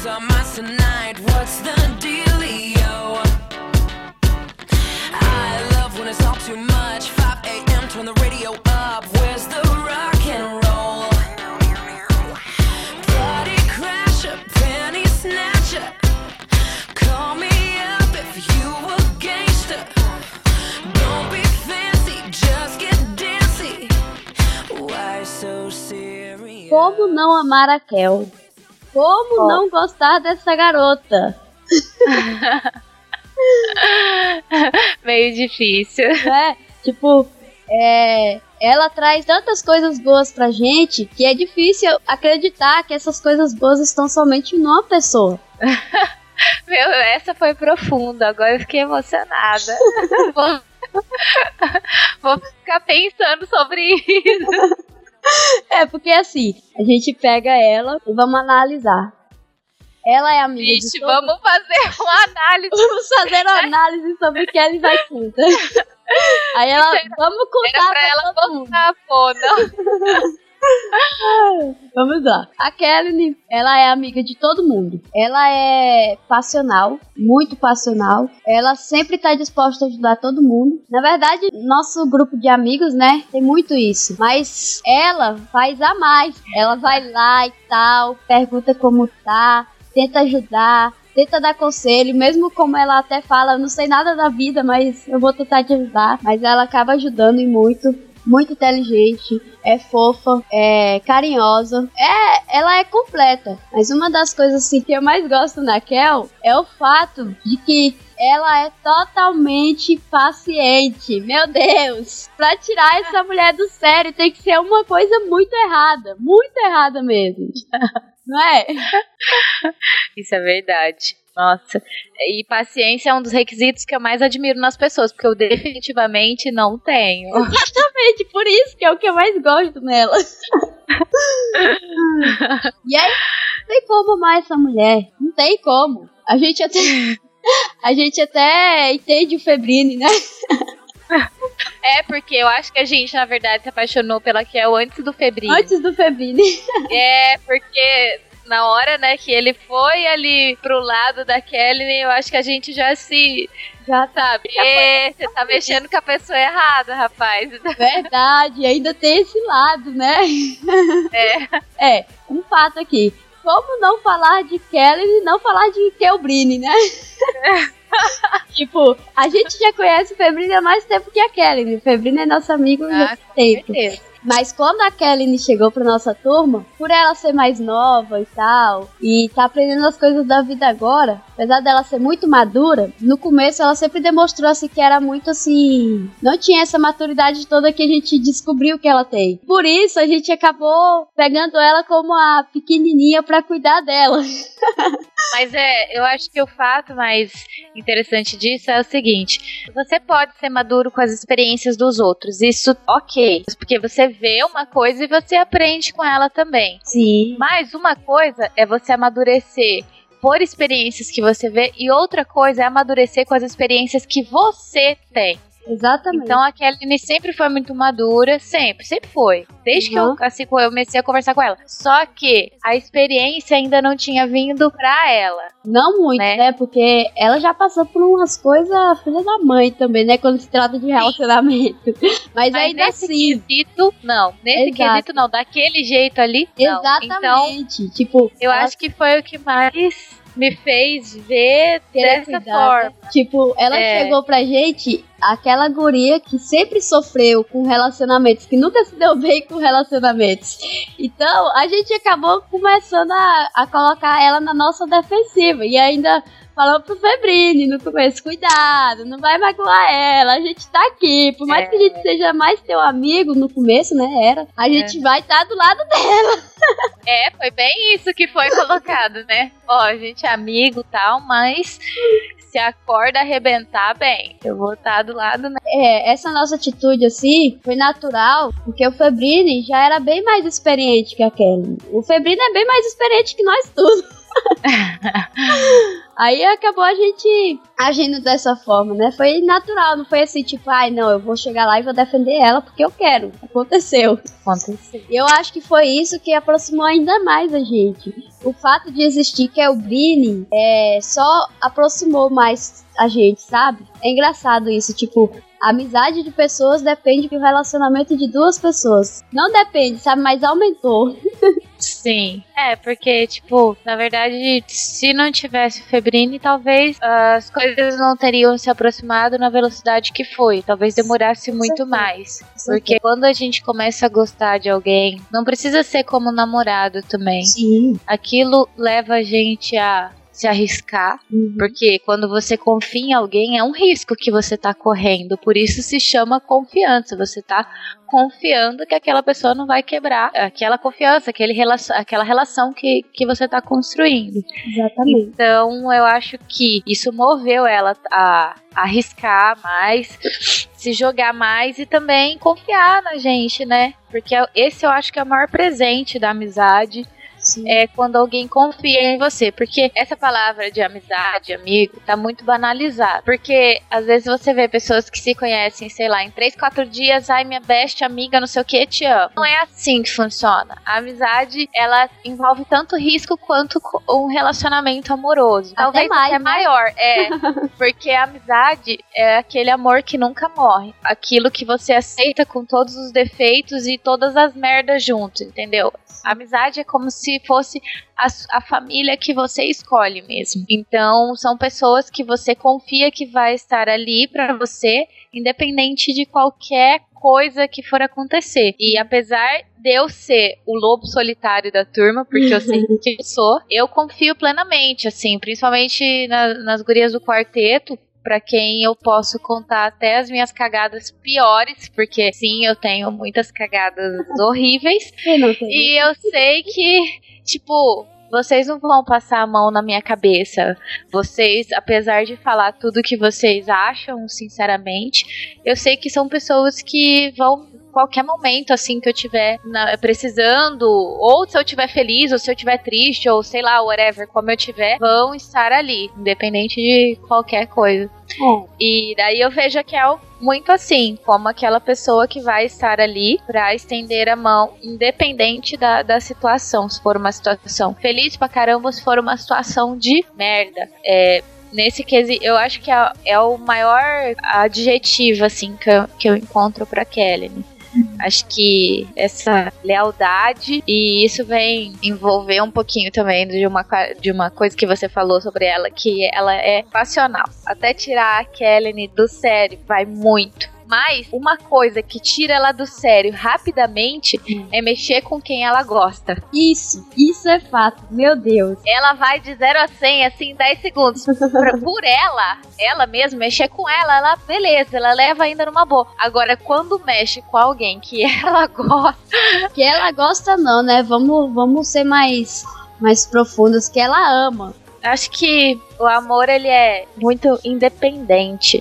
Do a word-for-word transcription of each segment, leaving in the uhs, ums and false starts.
Where's our master tonight? What's the dealio? I love when it's all too much. five a.m. turn the radio up. Where's the rock and roll? Party crasher, penny snatcher. Call me up if you a gangster. Don't be fancy, just get dancy. Why so serious? Como não amar a Kel? Como oh. não gostar dessa garota? Meio difícil. É, tipo, é, ela traz tantas coisas boas pra gente que é difícil acreditar que essas coisas boas estão somente numa pessoa. Meu, essa foi profunda, agora eu fiquei emocionada. vou, vou ficar pensando sobre isso. É, porque assim, a gente pega ela e vamos analisar. Ela é amiga Vixe, de todo... vamos fazer uma análise. Vamos fazer uma análise sobre Kelly vai conta. Aí ela, era, vamos contar era pra, pra ela contar, pô, não. Vamos lá. A Kelly, ela é amiga de todo mundo. Ela é passional, muito passional. Ela sempre tá disposta a ajudar todo mundo. Na verdade, nosso grupo de amigos, né, tem muito isso. Mas ela faz a mais. Ela vai lá e tal, pergunta como tá, tenta ajudar, tenta dar conselho, mesmo como ela até fala, eu não sei nada da vida, mas eu vou tentar te ajudar. Mas ela acaba ajudando e muito. Muito inteligente, é fofa, é carinhosa, é, ela é completa. Mas uma das coisas assim, que eu mais gosto na Kel é o fato de que ela é totalmente paciente. Meu Deus, pra tirar essa mulher do sério tem que ser uma coisa muito errada, muito errada mesmo. Não é? Isso é verdade. Nossa, e paciência é um dos requisitos que eu mais admiro nas pessoas, porque eu definitivamente não tenho. Exatamente, por isso que é o que eu mais gosto nela. E aí, não tem como amar essa mulher, não tem como. A gente até, a gente até entende o Febrini, né? É, porque eu acho que a gente, na verdade, se apaixonou pela Kel antes do Febrini. Antes do Febrini. É, porque... na hora, né, que ele foi ali pro lado da Kelly, eu acho que a gente já se... Já sabe, é, você tá mexendo com a pessoa errada, rapaz. Verdade, ainda tem esse lado, né? É. É, um fato aqui. Como não falar de Kelly e não falar de Kelbrini, né? Tipo, a gente já conhece o Febrini há mais tempo que a Kelly. O Febrini é nosso amigo há ah, tempo. Certeza. Mas quando a Kelly chegou pra nossa turma, por ela ser mais nova e tal, e tá aprendendo as coisas da vida agora, apesar dela ser muito madura, no começo ela sempre demonstrou assim que era muito assim, não tinha essa maturidade toda que a gente descobriu que ela tem. Por isso a gente acabou pegando ela como a pequenininha pra cuidar dela. Mas é, eu acho que o fato mais interessante disso é o seguinte: você pode ser maduro com as experiências dos outros, isso ok, porque você vê uma coisa e você aprende com ela também. Sim. Mas uma coisa é você amadurecer por experiências que você vê e outra coisa é amadurecer com as experiências que você tem. Exatamente. Então a Kelly sempre foi muito madura, sempre, sempre foi. Desde uhum. que eu, assim, eu comecei a conversar com ela. Só que a experiência ainda não tinha vindo pra ela. Não muito, né? né? Porque ela já passou por umas coisas filha da mãe também, né? Quando se trata de relacionamento. Mas, Mas ainda nesse assim... quesito, não. Nesse Exato. quesito, não. Daquele jeito ali, não. Exatamente. Então, tipo, eu ela... acho que foi o que mais... me fez ver dessa cuidar, forma. Né? Tipo, ela é. chegou pra gente, aquela guria que sempre sofreu com relacionamentos, que nunca se deu bem com relacionamentos. Então, a gente acabou começando a, a colocar ela na nossa defensiva. E ainda falou pro Febrini no começo, cuidado, não vai magoar ela, a gente tá aqui. Por mais é. que a gente seja mais teu amigo no começo, né, era, a gente é. vai estar tá do lado dela. É, foi bem isso que foi colocado, né? Ó, a gente é amigo e tal, mas se a corda arrebentar, bem, eu vou estar do lado, né? É, essa nossa atitude, assim, foi natural, porque o Febrini já era bem mais experiente que a Kelly. O Febrini é bem mais experiente que nós tudo. Aí acabou a gente agindo dessa forma, né? Foi natural, não foi assim, tipo, ai, não, eu vou chegar lá e vou defender ela porque eu quero. Aconteceu. Aconteceu. Eu acho que foi isso que aproximou ainda mais a gente. o fato de existir Kelbrine é, só aproximou mais a gente, sabe? É engraçado isso, tipo, a amizade de pessoas depende do relacionamento de duas pessoas. Não depende, sabe? Mas aumentou. Sim. É, porque, tipo, na verdade, se não tivesse o Febrine, talvez as coisas não teriam se aproximado na velocidade que foi. Talvez demorasse muito mais. Porque quando a gente começa a gostar de alguém, não precisa ser como namorado também. Sim. Aquilo leva a gente a se arriscar, Uhum. porque quando você confia em alguém é um risco que você tá correndo, por isso se chama confiança, você tá confiando que aquela pessoa não vai quebrar aquela confiança, aquele relação, aquela relação que, que você tá construindo. Exatamente. Então eu acho que isso moveu ela a arriscar mais, se jogar mais e também confiar na gente, né? Porque esse eu acho que é o maior presente da amizade. Sim. É quando alguém confia em você, porque essa palavra de amizade, amigo, tá muito banalizada, porque às vezes você vê pessoas que se conhecem, sei lá, em três, quatro dias, ai minha best amiga, não sei o que, te amo. Não é assim que funciona. A amizade, ela envolve tanto risco quanto um relacionamento amoroso. Até Talvez mais, até né? maior, é, porque a amizade é aquele amor que nunca morre, aquilo que você aceita com todos os defeitos e todas as merdas juntos, entendeu? A amizade é como se fosse a, a família que você escolhe mesmo. Então, são pessoas que você confia que vai estar ali pra você, independente de qualquer coisa que for acontecer. E apesar de eu ser o lobo solitário da turma, porque eu sei que eu sou, eu confio plenamente, assim, principalmente na, nas gurias do quarteto, pra quem eu posso contar até as minhas cagadas piores, porque sim, eu tenho muitas cagadas horríveis. Eu não sei. E eu sei que, tipo, vocês não vão passar a mão na minha cabeça. Vocês, apesar de falar tudo que vocês acham, sinceramente, eu sei que são pessoas que vão, qualquer momento, assim, que eu tiver na, precisando, ou se eu tiver feliz, ou se eu tiver triste, ou sei lá, whatever, como eu tiver, vão estar ali, independente de qualquer coisa. É. E daí eu vejo a Kel muito assim, como aquela pessoa que vai estar ali pra estender a mão, independente da, da situação, se for uma situação feliz pra caramba, se for uma situação de merda. É, nesse quesito, eu acho que é, é o maior adjetivo, assim, que eu, que eu encontro pra Kelly. Acho que essa lealdade, e isso vem envolver um pouquinho também de uma, de uma coisa que você falou sobre ela, que ela é passional. Até tirar a Kelly do sério vai muito. Mas uma coisa que tira ela do sério rapidamente é mexer com quem ela gosta. Isso, isso é fato, meu Deus. Ela vai de zero a cem, assim, em dez segundos. Por, por ela, ela mesma, mexer com ela, ela, beleza, ela leva ainda numa boa. Agora, quando mexe com alguém que ela gosta... Que ela gosta não, né? Vamos, vamos ser mais, mais profundos, que ela ama. Acho que o amor, ele é muito independente.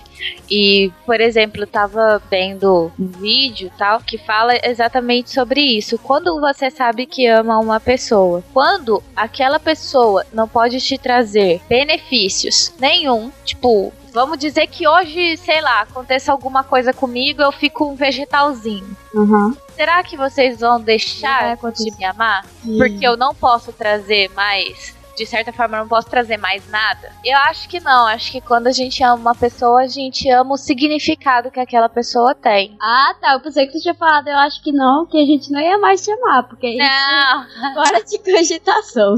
E, por exemplo, eu tava vendo um vídeo tal que fala exatamente sobre isso. Quando você sabe que ama uma pessoa, quando aquela pessoa não pode te trazer benefícios nenhum, tipo, vamos dizer que hoje, sei lá, aconteça alguma coisa comigo, eu fico um vegetalzinho. Uhum. Será que vocês vão deixar de me amar? Porque eu não posso trazer mais... De certa forma, eu não posso trazer mais nada? Eu acho que não. Acho que quando a gente ama uma pessoa, a gente ama o significado que aquela pessoa tem. Ah, tá. Eu pensei que tu tinha falado, eu acho que não, que a gente não ia mais te amar, porque Não. isso fora de cogitação.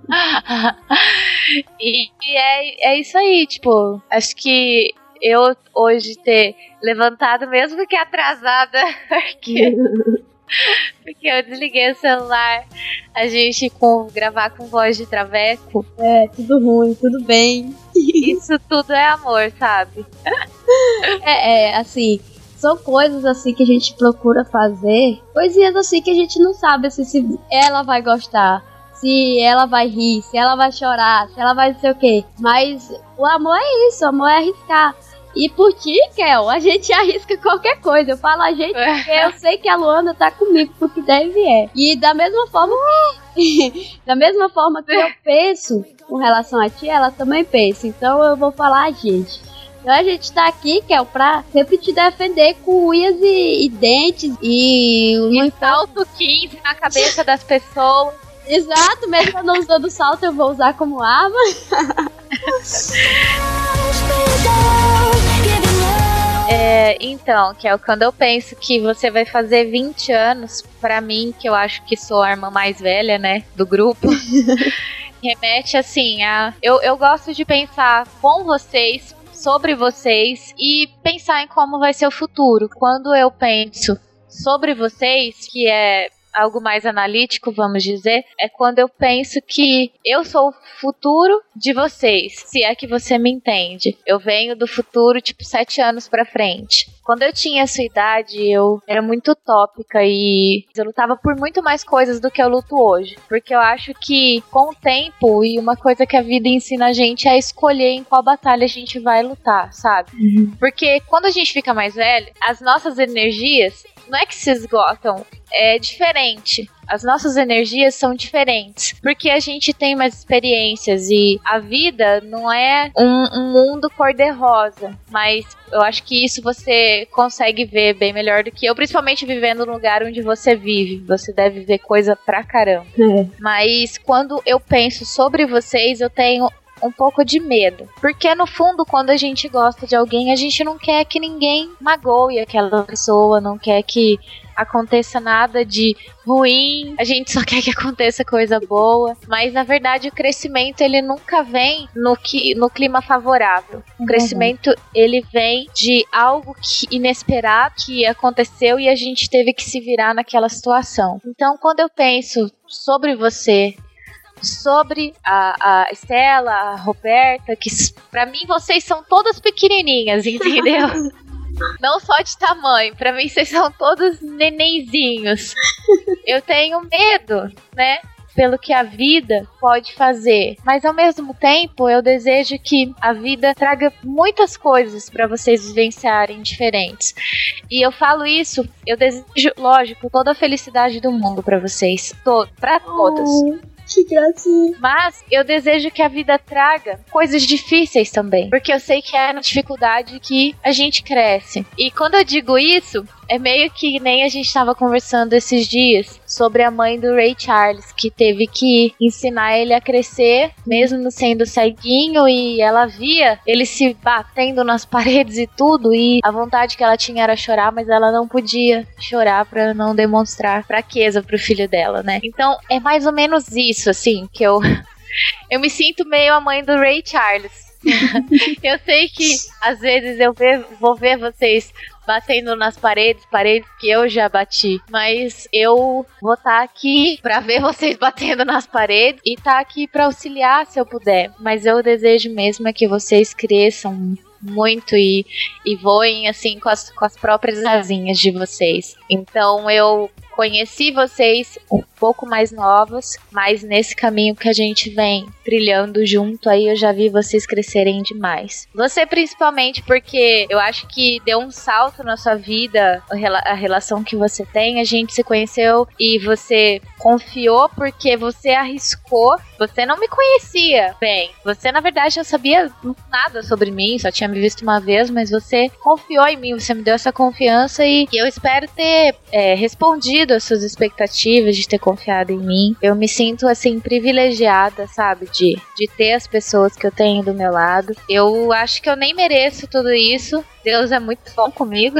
e e é, é isso aí, tipo, acho que eu hoje ter levantado, mesmo que atrasada, porque... Porque eu desliguei o celular, a gente com, gravar com voz de traveco. É, tudo ruim, tudo bem. Isso tudo é amor, sabe? É, é, assim, são coisas assim que a gente procura fazer, coisinhas assim que a gente não sabe assim, se ela vai gostar, se ela vai rir, se ela vai chorar, se ela vai não sei o quê. Mas o amor é isso, o amor é arriscar. E por ti, Kel, a gente arrisca qualquer coisa. Eu falo a gente porque eu sei que a Luana tá comigo porque deve é. E da mesma forma que, da mesma forma que eu penso com relação a ti, ela também pensa. Então eu vou falar a gente. Então a gente tá aqui, Kel, pra sempre te defender com unhas e, e dentes e... E salto quinze na cabeça das pessoas. Exato, mesmo eu não usando salto, eu vou usar como arma. É, então, que é quando eu penso que você vai fazer vinte anos, pra mim, que eu acho que sou a irmã mais velha, né, do grupo, remete assim a... Eu, eu gosto de pensar com vocês, sobre vocês, e pensar em como vai ser o futuro. Quando eu penso sobre vocês, que é algo mais analítico, vamos dizer, é quando eu penso que eu sou o futuro de vocês, se é que você me entende. Eu venho do futuro, tipo, sete anos pra frente. Quando eu tinha a sua idade, eu era muito utópica e eu lutava por muito mais coisas do que eu luto hoje. Porque eu acho que, com o tempo, e uma coisa que a vida ensina a gente é escolher em qual batalha a gente vai lutar, sabe? Uhum. Porque quando a gente fica mais velho, as nossas energias não é que se esgotam, é diferente. As nossas energias são diferentes, porque a gente tem mais experiências e a vida não é um, um mundo cor-de-rosa, mas eu acho que isso você consegue ver bem melhor do que eu, principalmente vivendo no lugar onde você vive. Você deve ver coisa pra caramba. É. Mas quando eu penso sobre vocês, eu tenho um pouco de medo, porque no fundo, quando a gente gosta de alguém, a gente não quer que ninguém magoe aquela pessoa, não quer que aconteça nada de ruim, a gente só quer que aconteça coisa boa, mas na verdade o crescimento ele nunca vem no, que, no clima favorável. O uhum. crescimento ele vem de algo que, inesperado que aconteceu e a gente teve que se virar naquela situação. Então quando eu penso sobre você, sobre a, a Estela, a Roberta, que pra mim vocês são todas pequenininhas, entendeu? Não só de tamanho, pra mim vocês são todos nenenzinhos. Eu tenho medo, né, pelo que a vida pode fazer, mas ao mesmo tempo eu desejo que a vida traga muitas coisas pra vocês vivenciarem diferentes. E eu falo isso, eu desejo, lógico, toda a felicidade do mundo pra vocês, to- pra todos. Oh. Que gracinha. Mas eu desejo que a vida traga coisas difíceis também, porque eu sei que é na dificuldade que a gente cresce. E quando eu digo isso, é meio que nem a gente estava conversando esses dias sobre a mãe do Ray Charles, que teve que ensinar ele a crescer, mesmo sendo ceguinho, e ela via ele se batendo nas paredes e tudo, e a vontade que ela tinha era chorar, mas ela não podia chorar para não demonstrar fraqueza pro filho dela, né? Então é mais ou menos isso, assim, que eu eu me sinto meio a mãe do Ray Charles. Eu sei que às vezes eu ve- vou ver vocês batendo nas paredes, paredes que eu já bati, mas eu vou estar tá aqui pra ver vocês batendo nas paredes e tá aqui pra auxiliar se eu puder, mas eu desejo mesmo é que vocês cresçam muito e, e voem assim com as, com as próprias asinhas de vocês. Então eu conheci vocês um pouco mais novos, mas nesse caminho que a gente vem trilhando junto, aí eu já vi vocês crescerem demais. Você principalmente porque eu acho que deu um salto na sua vida, a relação que você tem, a gente se conheceu e você confiou porque você arriscou, você não me conhecia bem, você na verdade não sabia nada sobre mim, só tinha me visto uma vez, mas você confiou em mim, você me deu essa confiança e eu espero ter é, respondido às suas expectativas de ter confiado em mim. Eu me sinto assim privilegiada, sabe, de, de ter as pessoas que eu tenho do meu lado. Eu acho que eu nem mereço tudo isso, Deus é muito bom comigo.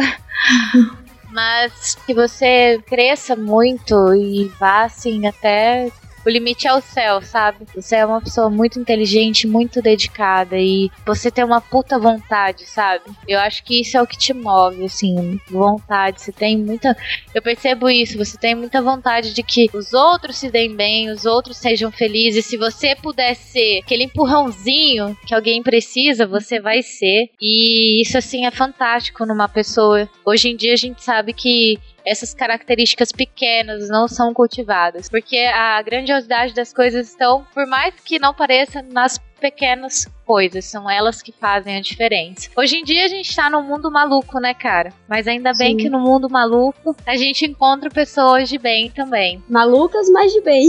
Mas que você cresça muito e vá assim até o limite é o céu, sabe? Você é uma pessoa muito inteligente, muito dedicada e você tem uma puta vontade, sabe? Eu acho que isso é o que te move, assim, vontade. Você tem muita... Eu percebo isso, você tem muita vontade de que os outros se deem bem, os outros sejam felizes. Se você puder ser aquele empurrãozinho que alguém precisa, você vai ser. E isso, assim, é fantástico numa pessoa. Hoje em dia a gente sabe que essas características pequenas não são cultivadas, porque a grandiosidade das coisas estão, por mais que não pareça, nas pequenas coisas, são elas que fazem a diferença. Hoje em dia a gente tá num mundo maluco, né, cara? Mas ainda bem Sim. que no mundo maluco a gente encontra pessoas de bem também. Malucas, mas de bem.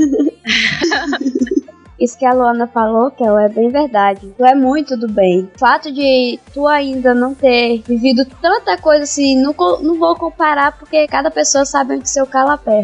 Isso que a Luana falou, Kel, é bem verdade. Tu é muito do bem. O fato de tu ainda não ter vivido tanta coisa assim, não, não vou comparar porque cada pessoa sabe onde seu calo aperta.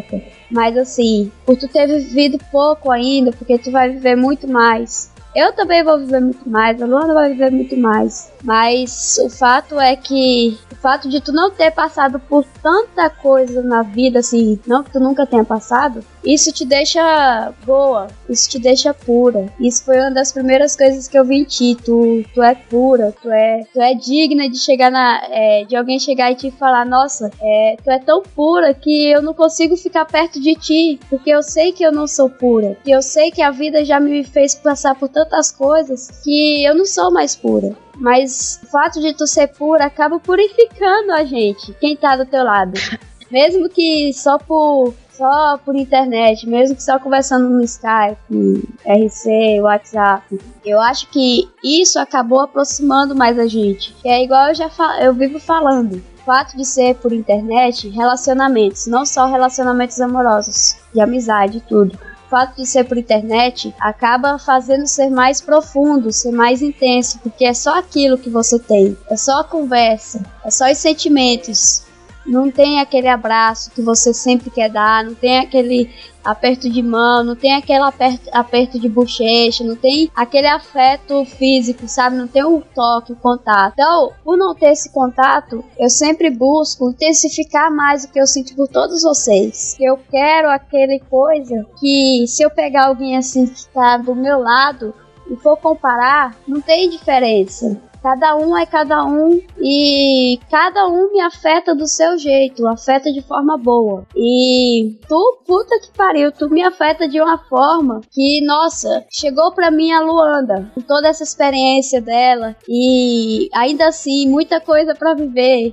Mas assim, por tu ter vivido pouco ainda, porque tu vai viver muito mais. Eu também vou viver muito mais, a Luana vai viver muito mais. Mas o fato é que o fato de tu não ter passado por tanta coisa na vida, assim, não que tu nunca tenha passado, isso te deixa boa, isso te deixa pura. Isso foi uma das primeiras coisas que eu vi em ti. Tu, tu é pura, tu é, tu é digna de chegar na, é, de alguém chegar e te falar, nossa, é, tu é tão pura que eu não consigo ficar perto de ti, porque eu sei que eu não sou pura, que eu sei que a vida já me fez passar por tantas coisas que eu não sou mais pura. Mas o fato de tu ser pura acaba purificando a gente, quem tá do teu lado. Mesmo que só por, só por internet, mesmo que só conversando no Skype, R C, WhatsApp. Eu acho que isso acabou aproximando mais a gente. Que é igual eu já fa- eu vivo falando. O fato de ser por internet, relacionamentos, não só relacionamentos amorosos, de amizade e tudo. O fato de ser por internet acaba fazendo ser mais profundo, ser mais intenso, porque é só aquilo que você tem, é só a conversa, é só os sentimentos. Não tem aquele abraço que você sempre quer dar, não tem aquele aperto de mão, não tem aquele aperto, aperto de bochecha, não tem aquele afeto físico, sabe? Não tem o toque, o contato. Então, por não ter esse contato, eu sempre busco intensificar mais o que eu sinto por todos vocês. Eu quero aquele coisa que, se eu pegar alguém assim que está do meu lado e for comparar, não tem diferença. Cada um é cada um e cada um me afeta do seu jeito, afeta de forma boa. E tu, puta que pariu, tu me afeta de uma forma que, nossa, chegou pra mim a Luanda, com toda essa experiência dela e ainda assim, muita coisa pra viver.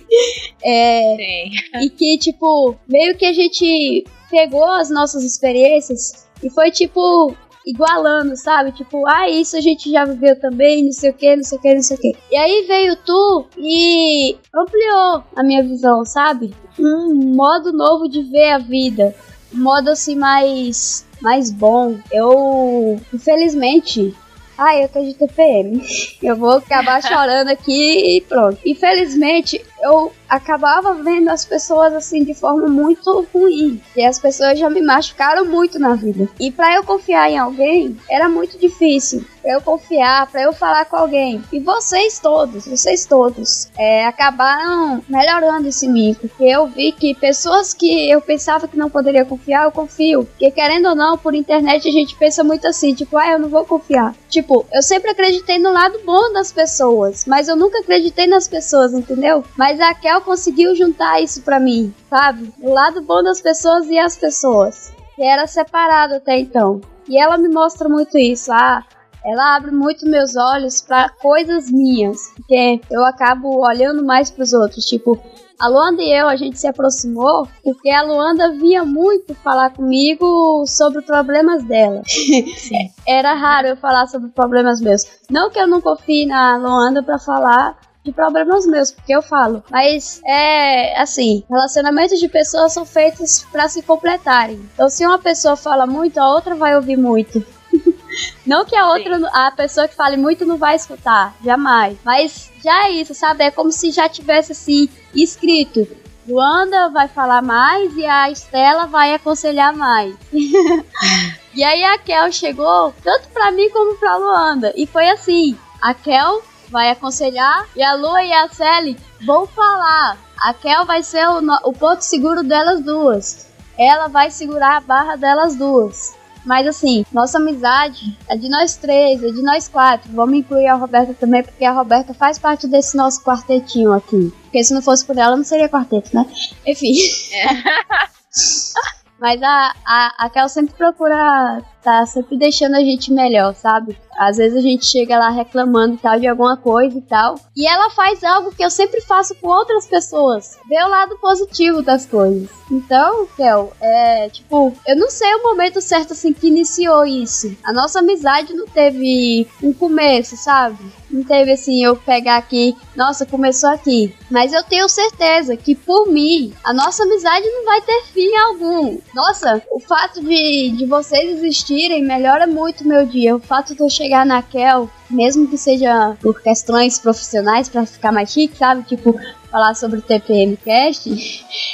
é, Sim. E que, tipo, meio que a gente pegou as nossas experiências e foi, tipo, igualando, sabe? Tipo, ah, isso a gente já viveu também, não sei o que, não sei o que, não sei o que. E aí veio tu e ampliou a minha visão, sabe? Um modo novo de ver a vida. Um modo assim mais, mais bom. Eu, infelizmente... Ai, eu tô de T P M. Eu vou acabar chorando aqui e pronto. Infelizmente, eu acabava vendo as pessoas assim de forma muito ruim. E as pessoas já me machucaram muito na vida. E pra eu confiar em alguém, era muito difícil. Pra eu confiar, pra eu falar com alguém. E vocês todos, vocês todos, é, acabaram melhorando isso em mim. Porque eu vi que pessoas que eu pensava que não poderia confiar, eu confio. Porque querendo ou não, por internet a gente pensa muito assim, tipo, ah, eu não vou confiar. Tipo, eu sempre acreditei no lado bom das pessoas, mas eu nunca acreditei nas pessoas, entendeu? Mas a Kel conseguiu juntar isso pra mim, sabe? O lado bom das pessoas e as pessoas, que era separado até então. E ela me mostra muito isso, ah, ela abre muito meus olhos pra coisas minhas, porque eu acabo olhando mais pros outros, tipo, a Luanda e eu, a gente se aproximou porque a Luanda vinha muito falar comigo sobre problemas dela. Era raro eu falar sobre problemas meus. Não que eu não confie na Luanda pra falar de problemas meus, porque eu falo. Mas é assim, relacionamentos de pessoas são feitos pra se completarem. Então se uma pessoa fala muito, a outra vai ouvir muito. Não que a outra, Sim. a pessoa que fale muito não vai escutar, jamais. Mas já é isso, sabe? É como se já tivesse assim, escrito. Luanda vai falar mais e a Estela vai aconselhar mais. E aí a Kel chegou, tanto pra mim como pra Luanda. E foi assim, a Kel vai aconselhar e a Lu e a Sally vão falar. A Kel vai ser o, o ponto seguro delas duas. Ela vai segurar a barra delas duas. Mas assim, nossa amizade é de nós três, é de nós quatro. Vamos incluir a Roberta também, porque a Roberta faz parte desse nosso quartetinho aqui. Porque se não fosse por ela, não seria quarteto, né? Enfim. É. Mas a, a, a Kel sempre procura tá sempre deixando a gente melhor, sabe? Às vezes a gente chega lá reclamando e tal de alguma coisa e tal. E ela faz algo que eu sempre faço com outras pessoas. Ver o lado positivo das coisas. Então, Kel, é tipo, eu não sei o momento certo assim que iniciou isso. A nossa amizade não teve um começo, sabe? Não teve assim, eu pegar aqui, nossa, começou aqui. Mas eu tenho certeza que por mim, a nossa amizade não vai ter fim algum. Nossa, o fato de, de vocês existirem melhora muito o meu dia. O fato de eu chegar na Kel, mesmo que seja por questões profissionais, pra ficar mais chique, sabe? Tipo, falar sobre o T P M Cast.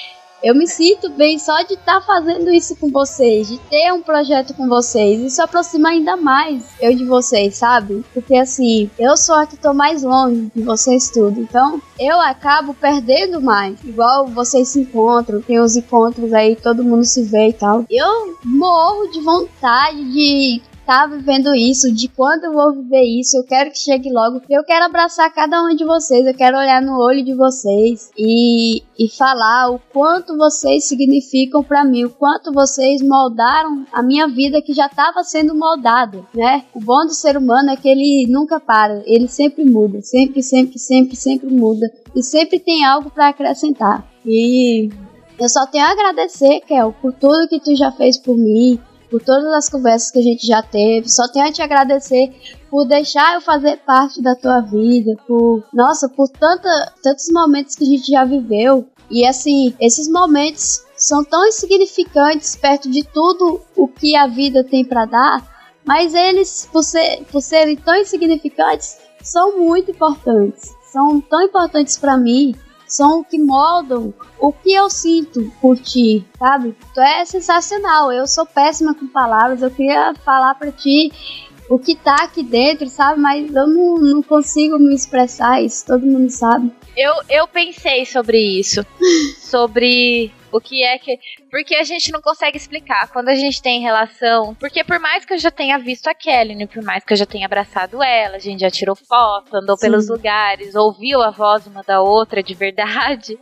Eu me sinto bem só de estar tá fazendo isso com vocês, de ter um projeto com vocês. Isso aproxima ainda mais eu de vocês, sabe? Porque assim, eu sou a que tô mais longe de vocês tudo. Então, eu acabo perdendo mais. Igual vocês se encontram, tem os encontros aí, todo mundo se vê e tal. Eu morro de vontade de tá vivendo isso, de quando eu vou viver isso, eu quero que chegue logo, eu quero abraçar cada um de vocês, eu quero olhar no olho de vocês e, e falar o quanto vocês significam pra mim, o quanto vocês moldaram a minha vida que já estava sendo moldada, né? O bom do ser humano é que ele nunca para, ele sempre muda, sempre, sempre, sempre, sempre muda e sempre tem algo pra acrescentar. E eu só tenho a agradecer, Kel, por tudo que tu já fez por mim, por todas as conversas que a gente já teve. Só tenho a te agradecer por deixar eu fazer parte da tua vida, por, nossa, por tanta, tantos momentos que a gente já viveu. E assim, esses momentos são tão insignificantes perto de tudo o que a vida tem pra dar, mas eles, por, ser, por serem tão insignificantes, são muito importantes. São tão importantes pra mim, são o que moldam o que eu sinto por ti, sabe? Tu é sensacional, eu sou péssima com palavras, eu queria falar pra ti o que tá aqui dentro, sabe? Mas eu não, não consigo me expressar, isso todo mundo sabe. Eu, eu pensei sobre isso, sobre o que é que... Porque a gente não consegue explicar quando a gente tem relação. Porque por mais que eu já tenha visto a Kelly, por mais que eu já tenha abraçado ela, a gente já tirou foto, andou Sim. pelos lugares, ouviu a voz uma da outra de verdade.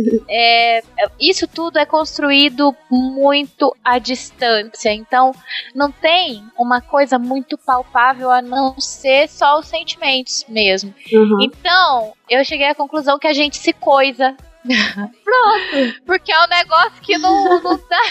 é, isso tudo é construído muito à distância. Então não tem uma coisa muito palpável a não ser só os sentimentos mesmo. Uhum. Então eu cheguei à conclusão que a gente se coisa. Pronto. Porque é um negócio que não, não dá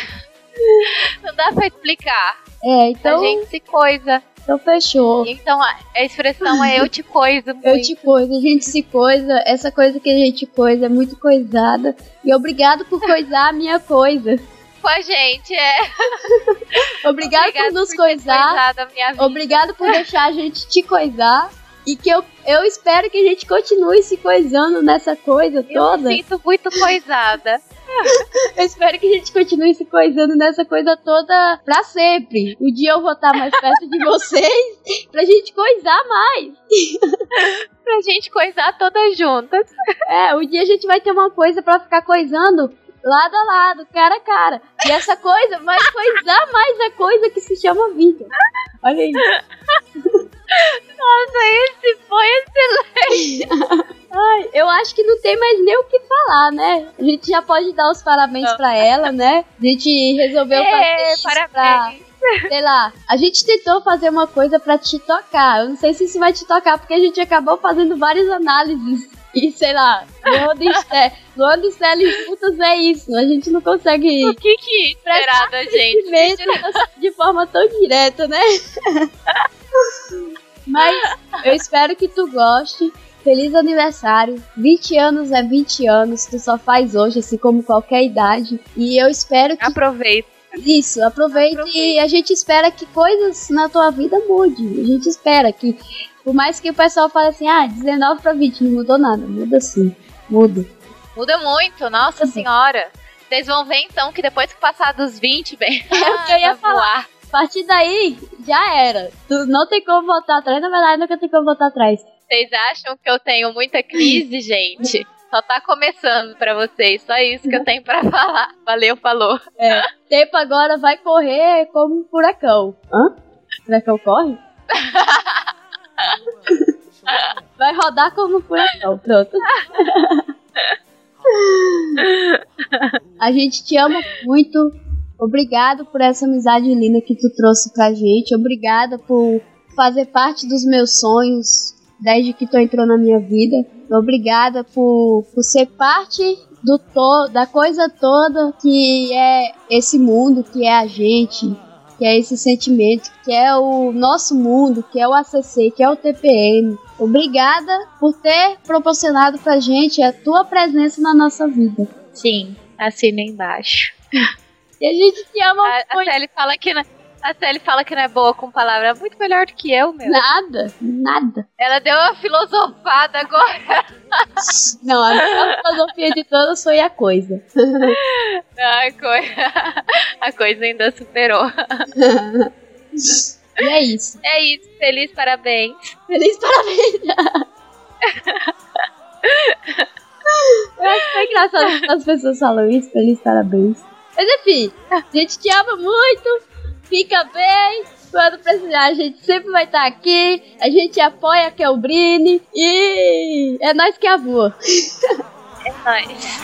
não dá pra explicar. É, então a gente se coisa. Então fechou. Então a, a expressão é eu te coisa muito. Eu te coisa, a gente se coisa. Essa coisa que a gente coisa é muito coisada. E obrigado por coisar a minha coisa. Com a gente, é. Obrigado, Obrigado por nos por coisar. Obrigado por deixar a gente te coisar. E que eu, eu espero que a gente continue se coisando nessa coisa toda. Eu me sinto muito coisada. Eu espero que a gente continue se coisando nessa coisa toda pra sempre. Um dia eu vou estar mais perto de vocês pra gente coisar mais. Pra gente coisar todas juntas. É, um dia a gente vai ter uma coisa pra ficar coisando lado a lado, cara a cara. E essa coisa vai coisar mais a coisa que se chama vida. Olha aí. Nossa, esse foi excelente. Ai, eu acho que não tem mais nem o que falar, né? A gente já pode dar os parabéns não. pra ela, né? A gente resolveu fazer é, isso parabéns. Pra, sei lá, a gente tentou fazer uma coisa pra te tocar. Eu não sei se isso vai te tocar, porque a gente acabou fazendo várias análises. E sei lá, Luanda e Stella juntas é isso. A gente não consegue. O que que esperar da gente? De forma tão direta, né? Mas eu espero que tu goste. Feliz aniversário. vinte anos é vinte anos. Tu só faz hoje, assim como qualquer idade. E eu espero que... Aproveita. Isso, aproveite. Aproveita. E a gente espera que coisas na tua vida mudem. A gente espera que, por mais que o pessoal fale assim, ah, dezenove pra vinte, não mudou nada. Muda sim, muda. Muda muito, nossa muda. Senhora. Vocês vão ver então que depois que passar dos vinte, bem, é o que eu ia falar. A partir daí, já era. Tu não tem como voltar atrás. Na verdade, nunca tem como voltar atrás. Vocês acham que eu tenho muita crise, gente? Só tá começando pra vocês. Só isso que eu tenho pra falar. Valeu, falou. É. Tempo agora vai correr como um furacão. Hã? Furacão corre? Vai rodar como um furacão. Pronto. A gente te ama muito. Obrigado por essa amizade linda que tu trouxe pra gente. Obrigada por fazer parte dos meus sonhos desde que tu entrou na minha vida. Obrigada por, por ser parte do to- da coisa toda que é esse mundo, que é a gente, que é esse sentimento, que é o nosso mundo, que é o A C C, que é o T P M. Obrigada por ter proporcionado pra gente a tua presença na nossa vida. Sim, assina embaixo. E a gente te ama a, muito. A Sally fala que na, A Sally fala que não é boa com palavras, muito melhor do que eu, meu. Nada, nada. Ela deu uma filosofada agora. Não, a melhor filosofia de todas foi a coisa. A coisa, a coisa ainda superou. E é isso. É isso, feliz parabéns. Feliz parabéns. Eu acho que é engraçado quando as pessoas falam isso, feliz parabéns. Mas enfim, a gente te ama muito, fica bem, quando precisar a gente sempre vai estar aqui, a gente apoia a Kelbrine e é nós que avua. É nóis.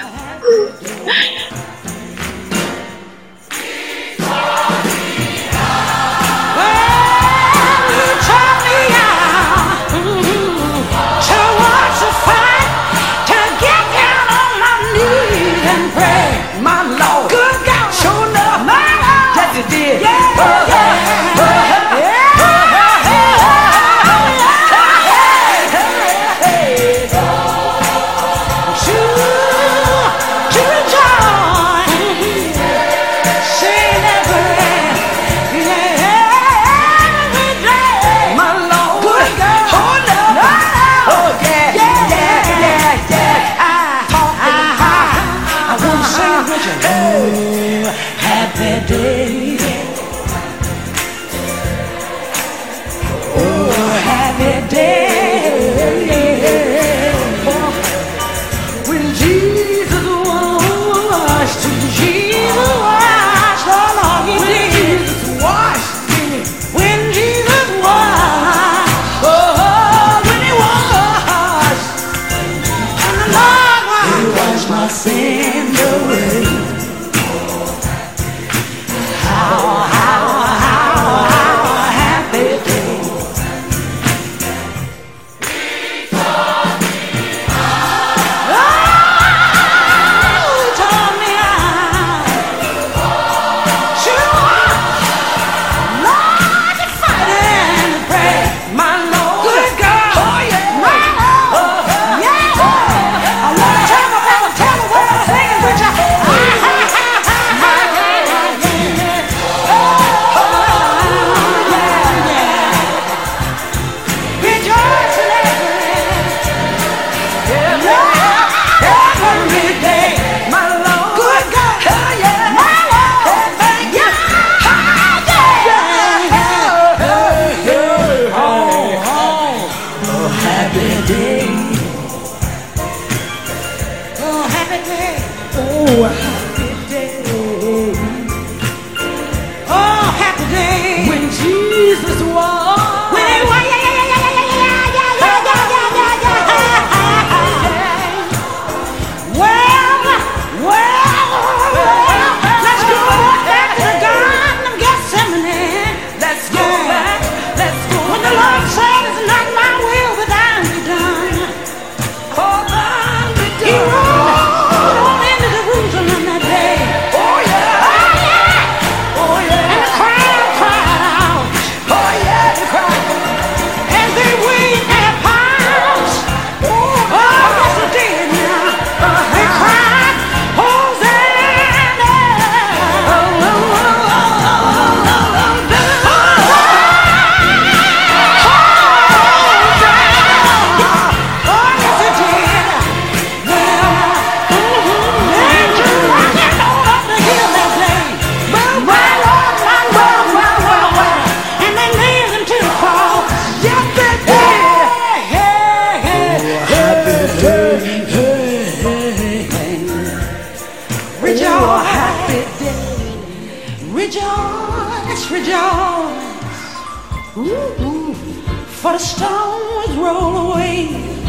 For the stones roll away.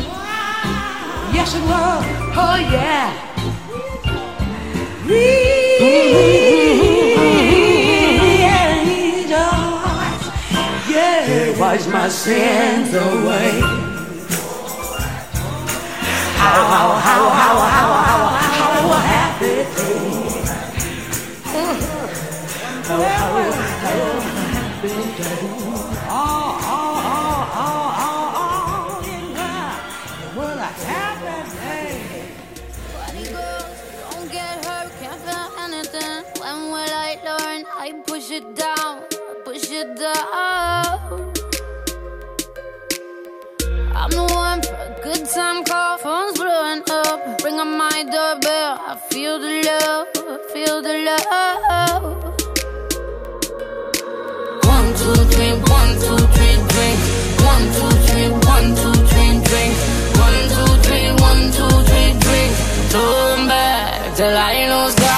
Yes, it will. Oh, yeah. Rejoice. Yeah, wash my sins away. How, how, how, how, how, how, how happy day. How, how, how happy day. Oh, oh, oh, oh, oh, oh, in love. What a happy day. Body girls, don't get hurt, can't feel anything. When will I learn? I push it down. on my doorbell. I feel the love, I feel the love. One, two, three, one, two, three, drink. One, two, three, one, two, three, drink. One, two, three, one, two, three, drink. Turn back till I lose God.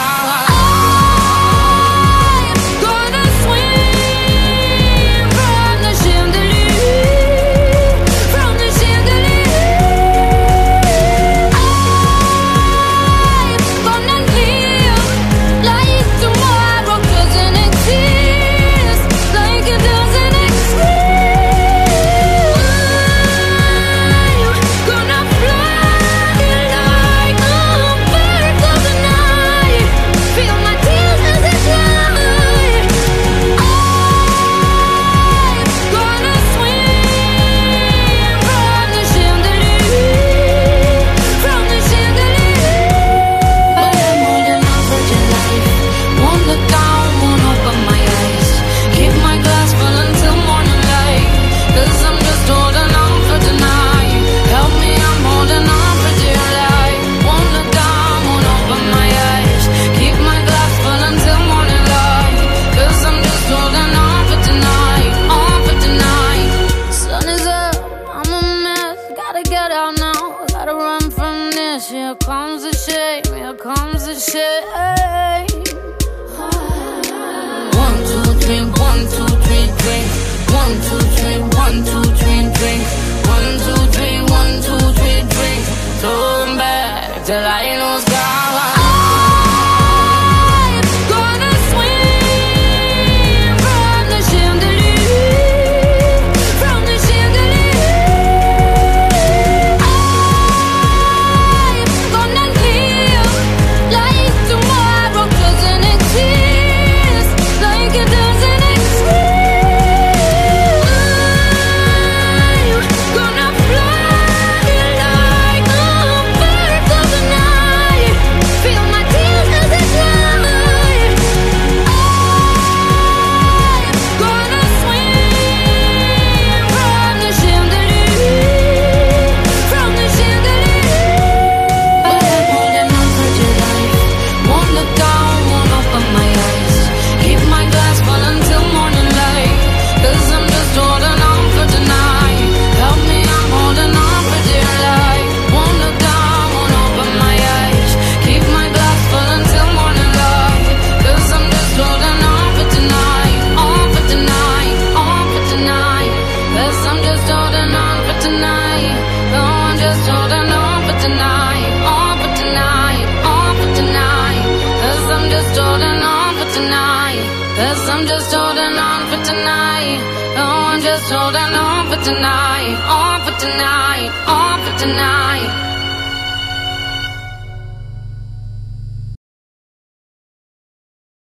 Here comes the shame, here comes the shame. One, two, three, one, two, three, drink. One, two, three, one, two, three, drink. One, two, three, one, two, three, drink. Turn back till I lose God. Cause I'm just holding on for tonight. Oh, I'm just holding on for tonight. On for tonight. On for tonight.